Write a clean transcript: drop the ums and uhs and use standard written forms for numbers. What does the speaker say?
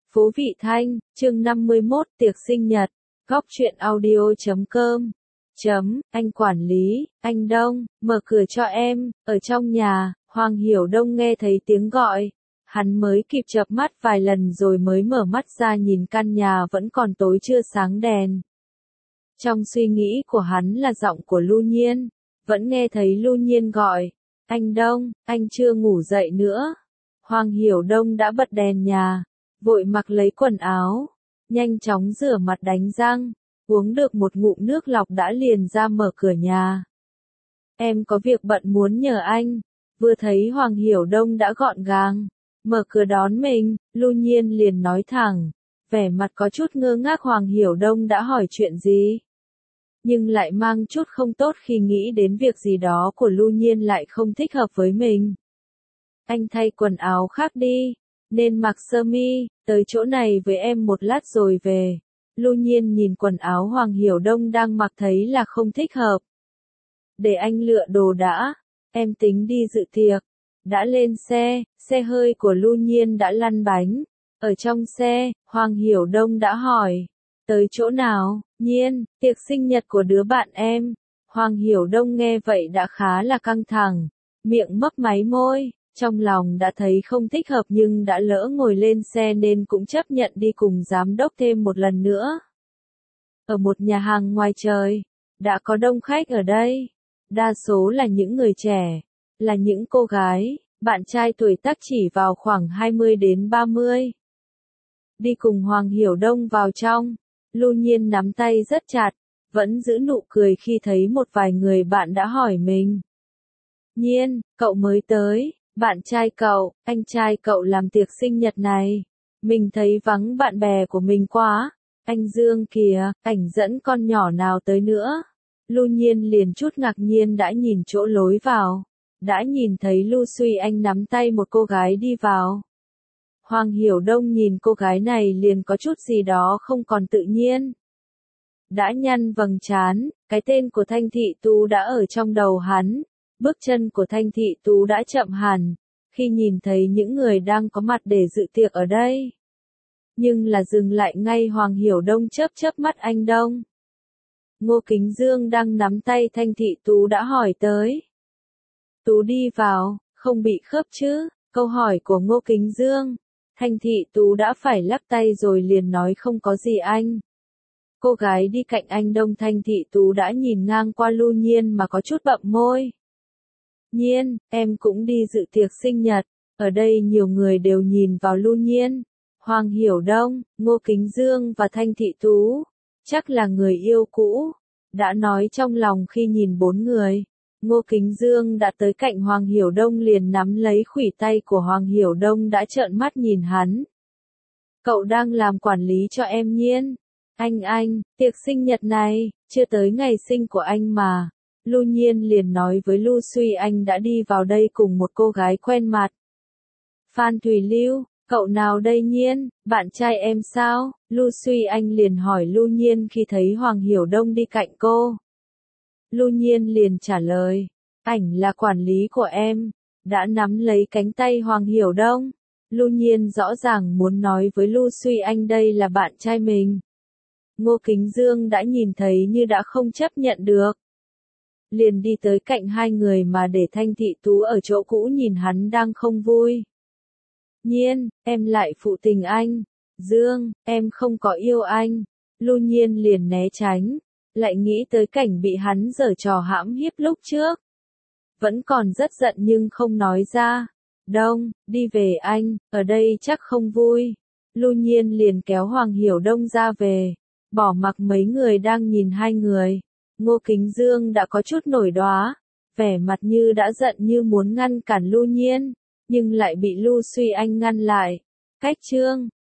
Phố Vị Thanh, chương 51, tiệc sinh nhật, góc truyện audio.com. Anh quản lý, anh Đông, mở cửa cho em. Ở trong nhà, Hoàng Hiểu Đông nghe thấy tiếng gọi. Hắn mới kịp chợp mắt vài lần rồi mới mở mắt ra nhìn căn nhà vẫn còn tối chưa sáng đèn. Trong suy nghĩ của hắn là giọng của Lưu Nhiên. Vẫn nghe thấy Lưu Nhiên gọi. Anh Đông, anh chưa ngủ dậy nữa. Hoàng Hiểu Đông đã bật đèn nhà. Vội mặc lấy quần áo. Nhanh chóng rửa mặt đánh răng. Uống được một ngụm nước lọc đã liền ra mở cửa nhà. Em có việc bận muốn nhờ anh. Vừa thấy Hoàng Hiểu Đông đã gọn gàng. Mở cửa đón mình, Lưu Nhiên liền nói thẳng. Vẻ mặt có chút ngơ ngác Hoàng Hiểu Đông đã hỏi chuyện gì. Nhưng lại mang chút không tốt khi nghĩ đến việc gì đó của Lưu Nhiên lại không thích hợp với mình. Anh thay quần áo khác đi, nên mặc sơ mi, tới chỗ này với em một lát rồi về. Lưu Nhiên nhìn quần áo Hoàng Hiểu Đông đang mặc thấy là không thích hợp. Để anh lựa đồ đã, em tính đi dự tiệc. Đã lên xe, xe hơi của Lưu Nhiên đã lăn bánh. Ở trong xe, Hoàng Hiểu Đông đã hỏi. Tới chỗ nào? Nhiên, tiệc sinh nhật của đứa bạn em. Hoàng Hiểu Đông nghe vậy đã khá là căng thẳng. Miệng mấp máy môi. Trong lòng đã thấy không thích hợp nhưng đã lỡ ngồi lên xe nên cũng chấp nhận đi cùng giám đốc thêm một lần nữa. Ở một nhà hàng ngoài trời, đã có đông khách ở đây. Đa số là những người trẻ, là những cô gái, bạn trai tuổi tác chỉ vào khoảng 20 đến 30. Đi cùng Hoàng Hiểu Đông vào trong, Lưu Nhiên nắm tay rất chặt, vẫn giữ nụ cười khi thấy một vài người bạn đã hỏi mình. Nhiên, cậu mới tới. Bạn trai cậu, anh trai cậu làm tiệc sinh nhật này. Mình thấy vắng bạn bè của mình quá. Anh Dương kìa, ảnh dẫn con nhỏ nào tới nữa. Lưu Nhiên liền chút ngạc nhiên đã nhìn chỗ lối vào. Đã nhìn thấy Lưu Suy Anh nắm tay một cô gái đi vào. Hoàng Hiểu Đông nhìn cô gái này liền có chút gì đó không còn tự nhiên. Đã nhăn vầng trán, cái tên của Thanh Thị Tú đã ở trong đầu hắn. Bước chân của Thanh Thị Tú đã chậm hẳn, khi nhìn thấy những người đang có mặt để dự tiệc ở đây. Nhưng là dừng lại ngay Hoàng Hiểu Đông chớp mắt anh Đông. Ngô Kính Dương đang nắm tay Thanh Thị Tú đã hỏi tới. Tú đi vào, không bị khớp chứ? Câu hỏi của Ngô Kính Dương. Thanh Thị Tú đã phải lắc tay rồi liền nói không có gì anh. Cô gái đi cạnh anh Đông Thanh Thị Tú đã nhìn ngang qua Lưu Nhiên mà có chút bậm môi. Nhiên, em cũng đi dự tiệc sinh nhật. Ở đây nhiều người đều nhìn vào Lưu Nhiên. Hoàng Hiểu Đông, Ngô Kính Dương và Thanh Thị Tú. Chắc là người yêu cũ. Đã nói trong lòng khi nhìn bốn người. Ngô Kính Dương đã tới cạnh Hoàng Hiểu Đông liền nắm lấy khuỷu tay của Hoàng Hiểu Đông đã trợn mắt nhìn hắn. Cậu đang làm quản lý cho em Nhiên. Anh, tiệc sinh nhật này, chưa tới ngày sinh của anh mà. Lưu Nhiên liền nói với Lưu Suy Anh đã đi vào đây cùng một cô gái quen mặt. Phan Thùy Lưu, cậu nào đây Nhiên, bạn trai em sao? Lưu Suy Anh liền hỏi Lưu Nhiên khi thấy Hoàng Hiểu Đông đi cạnh cô. Lưu Nhiên liền trả lời, ảnh là quản lý của em, đã nắm lấy cánh tay Hoàng Hiểu Đông. Lưu Nhiên rõ ràng muốn nói với Lưu Suy Anh đây là bạn trai mình. Ngô Kính Dương đã nhìn thấy như đã không chấp nhận được. Liền đi tới cạnh hai người mà để Thanh Thị Tú ở chỗ cũ nhìn hắn đang không vui. Nhiên, em lại phụ tình anh. Dương, em không có yêu anh. Lưu Nhiên liền né tránh. Lại nghĩ tới cảnh bị hắn giở trò hãm hiếp lúc trước. Vẫn còn rất giận nhưng không nói ra. Đông, đi về anh, ở đây chắc không vui. Lưu Nhiên liền kéo Hoàng Hiểu Đông ra về. Bỏ mặc mấy người đang nhìn hai người. Ngô Kính Dương đã có chút nổi đoá, vẻ mặt như đã giận như muốn ngăn cản Lưu Nhiên, nhưng lại bị Lưu Suy Anh ngăn lại. Cách chương